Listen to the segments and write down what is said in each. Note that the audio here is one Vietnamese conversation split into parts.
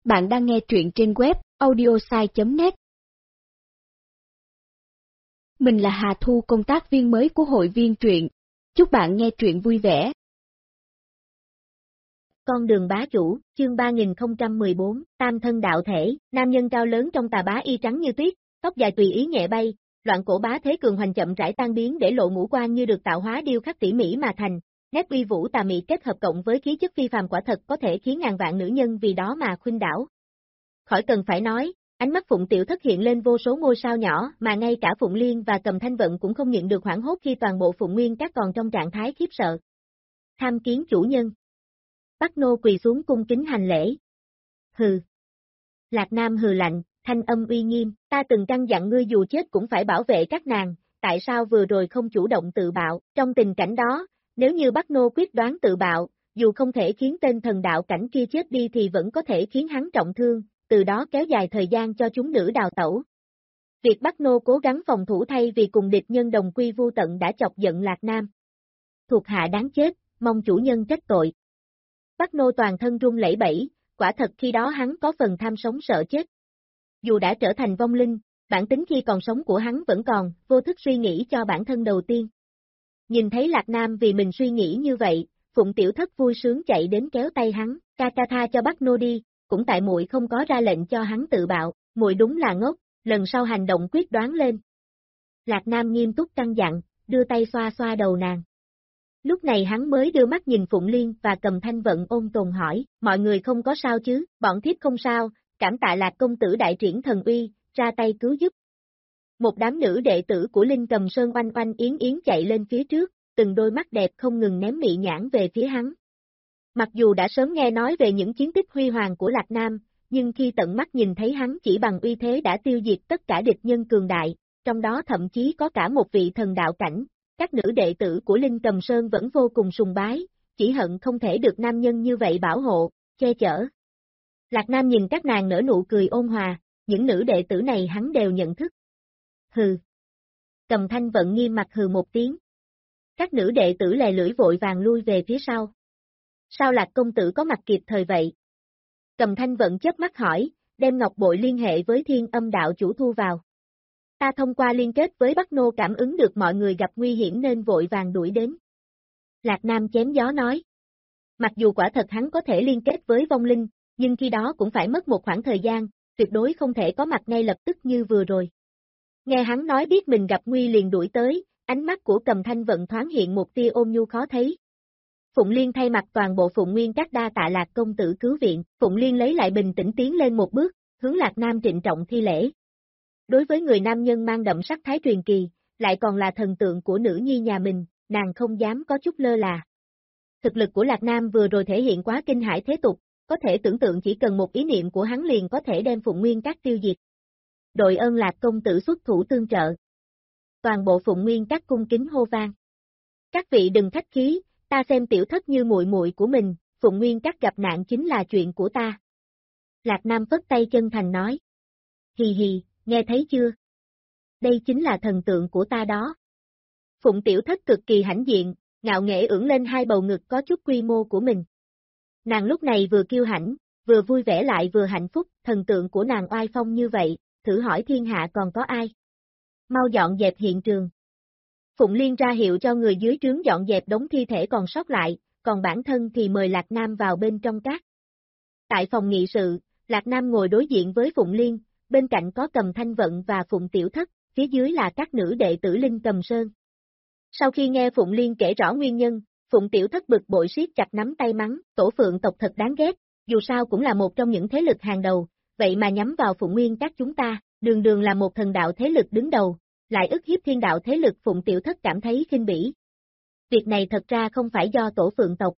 Bạn đang nghe truyện trên web audiosai.net. Mình là Hà Thu, công tác viên mới của hội viên truyện. Chúc bạn nghe truyện vui vẻ. Con đường bá chủ, chương 3014, tam thân đạo thể, nam nhân cao lớn trong tà bá y trắng như tuyết, tóc dài tùy ý nhẹ bay, loạn cổ bá thế cường hoành chậm rãi tan biến để lộ ngũ quan như được tạo hóa điêu khắc tỉ mỉ mà thành, nét uy vũ tà mị kết hợp cộng với khí chất phi phàm quả thật có thể khiến ngàn vạn nữ nhân vì đó mà khuynh đảo. Khỏi cần phải nói, ánh mắt Phụng Tiểu Thất hiện lên vô số ngôi sao nhỏ mà ngay cả Phụng Liên và Cầm Thanh Vận cũng không nhịn được hoảng hốt khi toàn bộ Phụng Nguyên các còn trong trạng thái khiếp sợ. Tham kiến chủ nhân. Bắc Nô quỳ xuống cung kính hành lễ. Hừ. Lạc Nam hừ lạnh, thanh âm uy nghiêm, ta từng căn dặn ngươi dù chết cũng phải bảo vệ các nàng, tại sao vừa rồi không chủ động tự bạo, trong tình cảnh đó, nếu như Bắc Nô quyết đoán tự bạo, dù không thể khiến tên thần đạo cảnh kia chết đi thì vẫn có thể khiến hắn trọng thương, từ đó kéo dài thời gian cho chúng nữ đào tẩu. Việc Bắc Nô cố gắng phòng thủ thay vì cùng địch nhân đồng quy vu tận đã chọc giận Lạc Nam. Thuộc hạ đáng chết, mong chủ nhân trách tội. Bắc Nô toàn thân run lẩy bẩy, quả thật khi đó hắn có phần tham sống sợ chết. Dù đã trở thành vong linh, bản tính khi còn sống của hắn vẫn còn, vô thức suy nghĩ cho bản thân đầu tiên. Nhìn thấy Lạc Nam vì mình suy nghĩ như vậy, Phụng Tiểu Thất vui sướng chạy đến kéo tay hắn, ca tha cho Bắc Nô đi, cũng tại muội không có ra lệnh cho hắn tự bạo, muội đúng là ngốc, lần sau hành động quyết đoán lên. Lạc Nam nghiêm túc căn dặn, đưa tay xoa xoa đầu nàng. Lúc này hắn mới đưa mắt nhìn Phụng Liên và Cầm Thanh Vận ôn tồn hỏi, mọi người không có sao chứ, bọn thiếp không sao, cảm tạ Lạc công tử đại triển thần uy, ra tay cứu giúp. Một đám nữ đệ tử của Linh Cầm Sơn oanh oanh yến yến chạy lên phía trước, từng đôi mắt đẹp không ngừng ném mị nhãn về phía hắn. Mặc dù đã sớm nghe nói về những chiến tích huy hoàng của Lạc Nam, nhưng khi tận mắt nhìn thấy hắn chỉ bằng uy thế đã tiêu diệt tất cả địch nhân cường đại, trong đó thậm chí có cả một vị thần đạo cảnh, các nữ đệ tử của Linh Cầm Sơn vẫn vô cùng sùng bái, chỉ hận không thể được nam nhân như vậy bảo hộ, che chở. Lạc Nam nhìn các nàng nở nụ cười ôn hòa, những nữ đệ tử này hắn đều nhận thức. Hừ. Cầm Thanh Vận nghiêm mặt hừ một tiếng. Các nữ đệ tử lè lưỡi vội vàng lui về phía sau. Sao Lạc công tử có mặt kịp thời vậy? Cầm Thanh Vận chớp mắt hỏi, đem ngọc bội liên hệ với Thiên Âm đạo chủ thu vào. Ta thông qua liên kết với Bắc Nô cảm ứng được mọi người gặp nguy hiểm nên vội vàng đuổi đến. Lạc Nam chém gió nói. Mặc dù quả thật hắn có thể liên kết với vong linh, nhưng khi đó cũng phải mất một khoảng thời gian, tuyệt đối không thể có mặt ngay lập tức như vừa rồi. Nghe hắn nói biết mình gặp nguy liền đuổi tới, ánh mắt của Cầm Thanh Vận thoáng hiện một tia ôn nhu khó thấy. Phụng Liên thay mặt toàn bộ Phụng Nguyên các đa tạ Lạc công tử cứu viện, Phụng Liên lấy lại bình tĩnh tiến lên một bước, hướng Lạc Nam trịnh trọng thi lễ. Đối với người nam nhân mang đậm sắc thái truyền kỳ, lại còn là thần tượng của nữ nhi nhà mình, nàng không dám có chút lơ là. Thực lực của Lạc Nam vừa rồi thể hiện quá kinh hải thế tục, có thể tưởng tượng chỉ cần một ý niệm của hắn liền có thể đem Phụng Nguyên các tiêu diệt. Đội ơn Lạc công tử xuất thủ tương trợ. Toàn bộ Phụng Nguyên các cung kính hô vang. Các vị đừng khách khí, ta xem Tiểu Thất như muội muội của mình, Phụng Nguyên các gặp nạn chính là chuyện của ta. Lạc Nam phất tay chân thành nói. Hì hì, nghe thấy chưa? Đây chính là thần tượng của ta đó. Phụng Tiểu Thất cực kỳ hãnh diện, ngạo nghễ ưỡn lên hai bầu ngực có chút quy mô của mình. Nàng lúc này vừa kiêu hãnh, vừa vui vẻ lại vừa hạnh phúc, thần tượng của nàng oai phong như vậy, thử hỏi thiên hạ còn có ai? Mau dọn dẹp hiện trường. Phụng Liên ra hiệu cho người dưới trướng dọn dẹp đống thi thể còn sót lại, còn bản thân thì mời Lạc Nam vào bên trong các. Tại phòng nghị sự, Lạc Nam ngồi đối diện với Phụng Liên, bên cạnh có Cầm Thanh Vận và Phụng Tiểu Thất, phía dưới là các nữ đệ tử Linh Cầm Sơn. Sau khi nghe Phụng Liên kể rõ nguyên nhân, Phụng Tiểu Thất bực bội siết chặt nắm tay mắng, tổ phượng tộc thật đáng ghét, dù sao cũng là một trong những thế lực hàng đầu, vậy mà nhắm vào Phụng Nguyên các chúng ta, đường đường là một thần đạo thế lực đứng đầu, lại ức hiếp thiên đạo thế lực. Phụng Tiểu Thất cảm thấy khinh bỉ. Việc này thật ra không phải do tổ phượng tộc.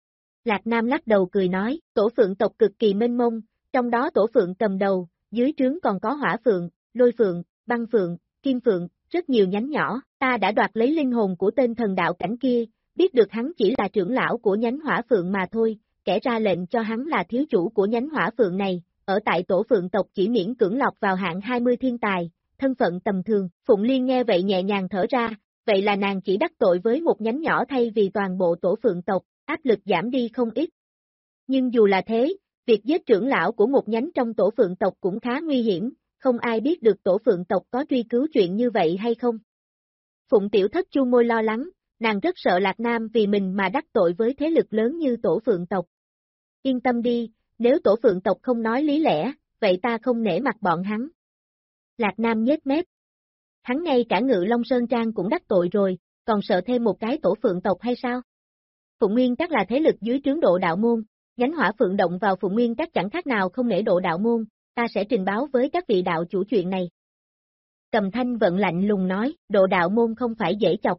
Lạc Nam lắc đầu cười nói, tổ phượng tộc cực kỳ mênh mông, trong đó tổ phượng cầm đầu, dưới trướng còn có hỏa phượng, lôi phượng, băng phượng, kim phượng, rất nhiều nhánh nhỏ, ta đã đoạt lấy linh hồn của tên thần đạo cảnh kia, biết được hắn chỉ là trưởng lão của nhánh hỏa phượng mà thôi, kẻ ra lệnh cho hắn là thiếu chủ của nhánh hỏa phượng này, ở tại tổ phượng tộc chỉ miễn cưỡng lọc vào hạng 20 thiên tài, thân phận tầm thường. Phụng Liên nghe vậy nhẹ nhàng thở ra, vậy là nàng chỉ đắc tội với một nhánh nhỏ thay vì toàn bộ tổ phượng tộc, áp lực giảm đi không ít. Nhưng dù là thế, Việc giết trưởng lão của một nhánh trong tổ phượng tộc cũng khá nguy hiểm, không ai biết được tổ phượng tộc có truy cứu chuyện như vậy hay không. Phụng Tiểu Thất chu môi lo lắng, nàng rất sợ Lạc Nam vì mình mà đắc tội với thế lực lớn như tổ phượng tộc. Yên tâm đi, nếu tổ phượng tộc không nói lý lẽ, vậy ta không nể mặt bọn hắn. Lạc Nam nhếch mép. Hắn ngay cả Ngự Long Sơn Trang cũng đắc tội rồi, còn sợ thêm một cái tổ phượng tộc hay sao? Phụng Nguyên Các là thế lực dưới trướng Độ Đạo Môn, nhánh Hỏa Phượng động vào Phụng Nguyên Các chẳng khác nào không nể Độ Đạo Môn, ta sẽ trình báo với các vị đạo chủ chuyện này. Cầm Thanh Vận lạnh lùng nói, Độ Đạo Môn không phải dễ chọc,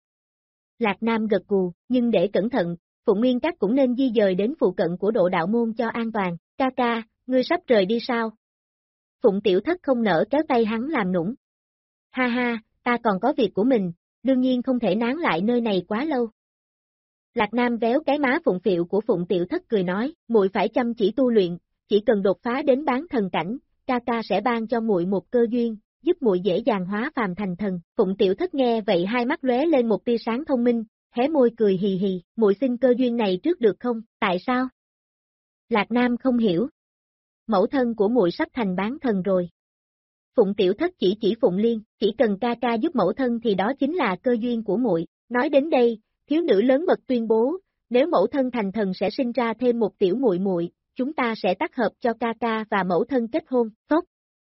Lạc Nam gật gù, nhưng để cẩn thận, Phụng Nguyên Các cũng nên di dời đến phụ cận của Độ Đạo Môn cho an toàn. Ca ca, ngươi sắp rời đi sao? Phụng Tiểu Thất không nỡ kéo tay hắn làm nũng. Ha ha, ta còn có việc của mình, đương nhiên không thể nán lại nơi này quá lâu. Lạc Nam véo cái má phụng phịu của Phụng Tiểu Thất cười nói, muội phải chăm chỉ tu luyện, chỉ cần đột phá đến bán thần cảnh, ca ca sẽ ban cho muội một cơ duyên, giúp muội dễ dàng hóa phàm thành thần. Phụng Tiểu Thất nghe vậy hai mắt lóe lên một tia sáng thông minh, hé môi cười hì hì, muội xin cơ duyên này trước được không? Tại sao? Lạc Nam không hiểu. Mẫu thân của muội sắp thành bán thần rồi. Phụng Tiểu Thất chỉ Phụng Liên, chỉ cần ca ca giúp mẫu thân thì đó chính là cơ duyên của muội. Nói đến đây, thiếu nữ lớn mật tuyên bố, nếu mẫu thân thành thần sẽ sinh ra thêm một tiểu muội muội, chúng ta sẽ tác hợp cho ca ca và mẫu thân kết hôn. Phốc.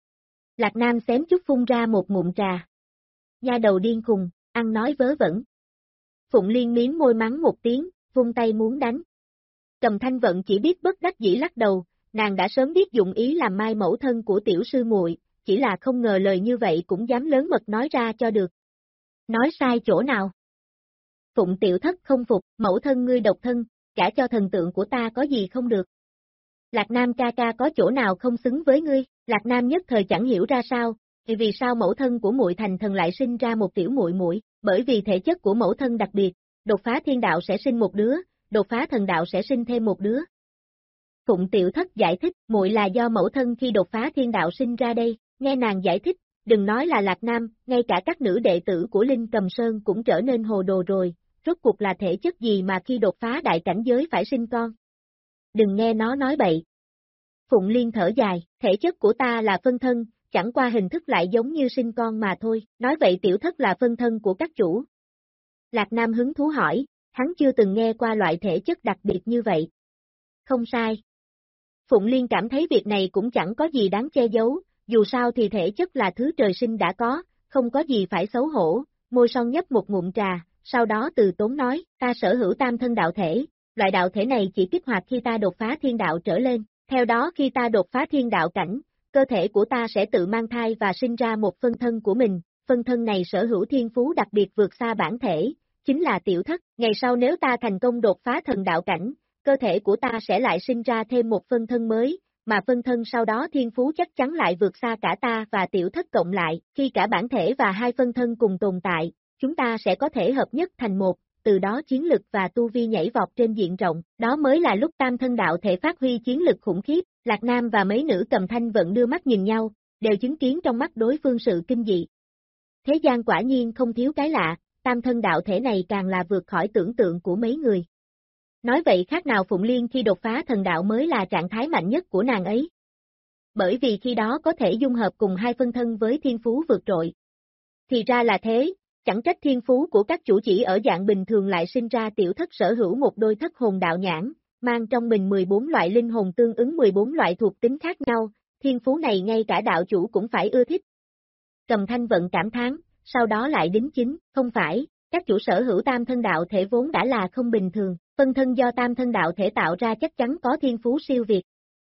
Lạc Nam xém chút phun ra một ngụm trà. Nha đầu điên khùng, ăn nói vớ vẩn. Phụng Liên miếm môi mắng một tiếng, vung tay muốn đánh. Cầm Thanh Vận chỉ biết bất đắc dĩ lắc đầu, nàng đã sớm biết dụng ý làm mai mẫu thân của tiểu sư muội, chỉ là không ngờ lời như vậy cũng dám lớn mật nói ra cho được. Nói sai chỗ nào? Phụng Tiểu Thất không phục, mẫu thân ngươi độc thân, cả cho thần tượng của ta có gì không được. Lạc Nam ca ca có chỗ nào không xứng với ngươi? Lạc Nam nhất thời chẳng hiểu ra sao, vì sao mẫu thân của muội thành thần lại sinh ra một tiểu muội muội, bởi vì thể chất của mẫu thân đặc biệt, đột phá thiên đạo sẽ sinh một đứa, đột phá thần đạo sẽ sinh thêm một đứa. Phụng Tiểu Thất giải thích, muội là do mẫu thân khi đột phá thiên đạo sinh ra đây, nghe nàng giải thích, đừng nói là Lạc Nam, ngay cả các nữ đệ tử của Linh Cầm Sơn cũng trở nên hồ đồ rồi, rốt cuộc là thể chất gì mà khi đột phá đại cảnh giới phải sinh con. Đừng nghe nó nói bậy. Phụng Liên thở dài, thể chất của ta là phân thân, chẳng qua hình thức lại giống như sinh con mà thôi, nói vậy Tiểu Thất là phân thân của các chủ. Lạc Nam hứng thú hỏi, hắn chưa từng nghe qua loại thể chất đặc biệt như vậy. Không sai. Phụng Liên cảm thấy việc này cũng chẳng có gì đáng che giấu, dù sao thì thể chất là thứ trời sinh đã có, không có gì phải xấu hổ, môi son nhấp một ngụm trà, sau đó từ tốn nói, ta sở hữu tam thân đạo thể, loại đạo thể này chỉ kích hoạt khi ta đột phá thiên đạo trở lên, theo đó khi ta đột phá thiên đạo cảnh, cơ thể của ta sẽ tự mang thai và sinh ra một phân thân của mình, phân thân này sở hữu thiên phú đặc biệt vượt xa bản thể, chính là Tiểu Thất, ngày sau nếu ta thành công đột phá thần đạo cảnh, cơ thể của ta sẽ lại sinh ra thêm một phân thân mới, mà phân thân sau đó thiên phú chắc chắn lại vượt xa cả ta và Tiểu Thất cộng lại, khi cả bản thể và hai phân thân cùng tồn tại, chúng ta sẽ có thể hợp nhất thành một, từ đó chiến lực và tu vi nhảy vọt trên diện rộng, đó mới là lúc tam thân đạo thể phát huy chiến lực khủng khiếp. Lạc Nam và mấy nữ Cầm Thanh Vận đưa mắt nhìn nhau, đều chứng kiến trong mắt đối phương sự kinh dị. Thế gian quả nhiên không thiếu cái lạ, tam thân đạo thể này càng là vượt khỏi tưởng tượng của mấy người. Nói vậy khác nào Phụng Liên khi đột phá thần đạo mới là trạng thái mạnh nhất của nàng ấy. Bởi vì khi đó có thể dung hợp cùng hai phân thân với thiên phú vượt trội. Thì ra là thế, chẳng trách thiên phú của các chủ chỉ ở dạng bình thường lại sinh ra Tiểu Thất sở hữu một đôi thất hồn đạo nhãn, mang trong mình 14 loại linh hồn tương ứng 14 loại thuộc tính khác nhau, thiên phú này ngay cả đạo chủ cũng phải ưa thích. Cầm Thanh Vận cảm thán, sau đó lại đính chính, không phải, các chủ sở hữu tam thân đạo thể vốn đã là không bình thường, phân thân do tam thân đạo thể tạo ra chắc chắn có thiên phú siêu việt.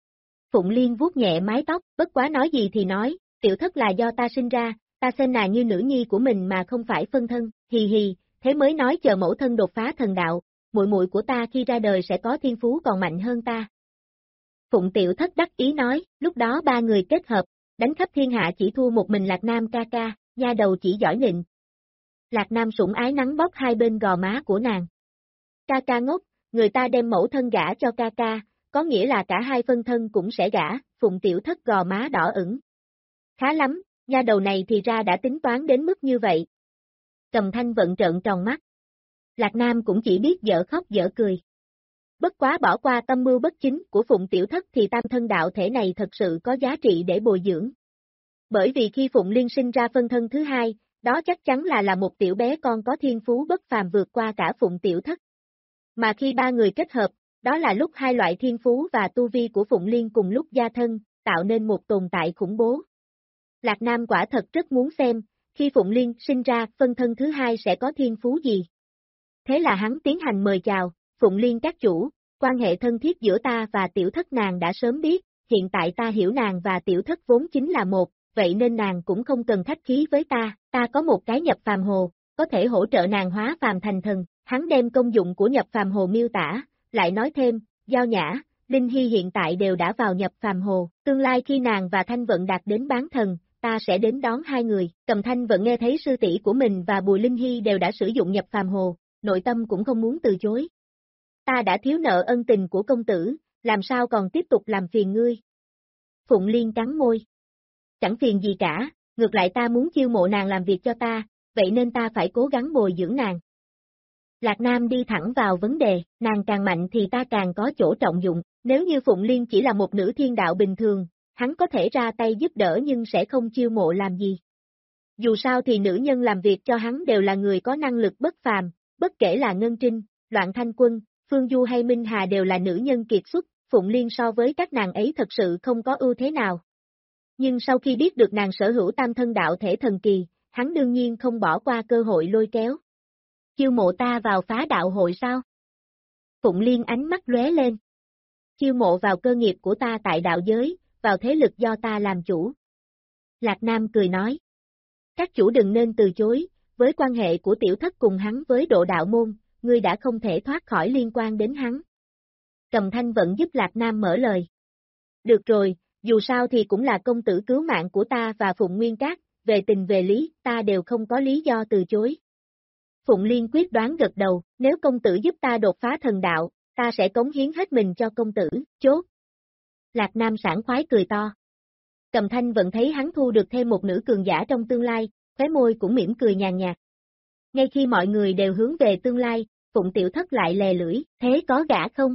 Phụng Liên vuốt nhẹ mái tóc, bất quá nói gì thì nói, Tiểu Thất là do ta sinh ra, ta xem nàng như nữ nhi của mình mà không phải phân thân, hì hì, thế mới nói chờ mẫu thân đột phá thần đạo, muội muội của ta khi ra đời sẽ có thiên phú còn mạnh hơn ta. Phụng Tiểu Thất đắc ý nói, lúc đó ba người kết hợp, đánh khắp thiên hạ chỉ thua một mình Lạc Nam ca ca, nha đầu chỉ giỏi nịnh. Lạc Nam sủng ái nắng bóp hai bên gò má của nàng. Ca ca ngốc, người ta đem mẫu thân gả cho ca ca, có nghĩa là cả hai phân thân cũng sẽ gả, Phụng Tiểu Thất gò má đỏ ửng. Khá lắm, nha đầu này thì ra đã tính toán đến mức như vậy. Cầm Thanh Vận trợn tròn mắt. Lạc Nam cũng chỉ biết dở khóc dở cười. Bất quá bỏ qua tâm mưu bất chính của Phụng Tiểu Thất thì tam thân đạo thể này thật sự có giá trị để bồi dưỡng. Bởi vì khi Phụng Liên sinh ra phân thân thứ hai, đó chắc chắn là một tiểu bé con có thiên phú bất phàm vượt qua cả Phụng Tiểu Thất. Mà khi ba người kết hợp, đó là lúc hai loại thiên phú và tu vi của Phụng Liên cùng lúc gia thân, tạo nên một tồn tại khủng bố. Lạc Nam quả thật rất muốn xem, khi Phụng Liên sinh ra phân thân thứ hai sẽ có thiên phú gì. Thế là hắn tiến hành mời chào, Phụng Liên các chủ, quan hệ thân thiết giữa ta và Tiểu Thất nàng đã sớm biết, hiện tại ta hiểu nàng và Tiểu Thất vốn chính là một, vậy nên nàng cũng không cần khách khí với ta có một cái nhập phàm hồ, có thể hỗ trợ nàng hóa phàm thành thần. Hắn đem công dụng của nhập phàm hồ miêu tả, lại nói thêm, Giao Nhã, Linh Hy hiện tại đều đã vào nhập phàm hồ, tương lai khi nàng và Thanh Vận đạt đến bán thần, ta sẽ đến đón hai người. Cầm Thanh Vận nghe thấy sư tỷ của mình và Bùi Linh Hy đều đã sử dụng nhập phàm hồ, nội tâm cũng không muốn từ chối. Ta đã thiếu nợ ân tình của công tử, làm sao còn tiếp tục làm phiền ngươi? Phụng Liên cắn môi. Chẳng phiền gì cả, ngược lại ta muốn chiêu mộ nàng làm việc cho ta, vậy nên ta phải cố gắng bồi dưỡng nàng. Lạc Nam đi thẳng vào vấn đề, nàng càng mạnh thì ta càng có chỗ trọng dụng, nếu như Phụng Liên chỉ là một nữ thiên đạo bình thường, hắn có thể ra tay giúp đỡ nhưng sẽ không chiêu mộ làm gì. Dù sao thì nữ nhân làm việc cho hắn đều là người có năng lực bất phàm, bất kể là Ngân Trinh, Loạn Thanh Quân, Phương Du hay Minh Hà đều là nữ nhân kiệt xuất, Phụng Liên so với các nàng ấy thật sự không có ưu thế nào. Nhưng sau khi biết được nàng sở hữu tam thân đạo thể thần kỳ, hắn đương nhiên không bỏ qua cơ hội lôi kéo. Chiêu mộ ta vào phá đạo hội sao? Phụng Liên ánh mắt lóe lên. Chiêu mộ vào cơ nghiệp của ta tại đạo giới, vào thế lực do ta làm chủ. Lạc Nam cười nói. Các chủ đừng nên từ chối, với quan hệ của Tiểu Thất cùng hắn với độ đạo môn, ngươi đã không thể thoát khỏi liên quan đến hắn. Cầm Thanh vẫn giúp Lạc Nam mở lời. Được rồi, dù sao thì cũng là công tử cứu mạng của ta và Phụng Nguyên Các, về tình về lý, ta đều không có lý do từ chối. Phụng Liên quyết đoán gật đầu, nếu công tử giúp ta đột phá thần đạo, ta sẽ cống hiến hết mình cho công tử, chốt. Lạc Nam sảng khoái cười to. Cầm Thanh vẫn thấy hắn thu được thêm một nữ cường giả trong tương lai, khóe môi cũng mỉm cười nhàn nhạt. Ngay khi mọi người đều hướng về tương lai, Phụng Tiểu Thất lại lè lưỡi, thế có gã không?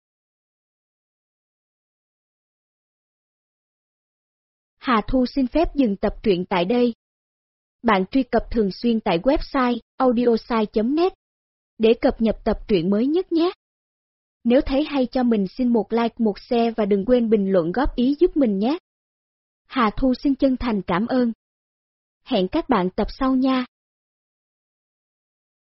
Hà Thu xin phép dừng tập truyện tại đây. Bạn truy cập thường xuyên tại website audiosai.net để cập nhật tập truyện mới nhất nhé. Nếu thấy hay cho mình xin một like, một share và đừng quên bình luận góp ý giúp mình nhé. Hà Thu xin chân thành cảm ơn. Hẹn các bạn tập sau nha.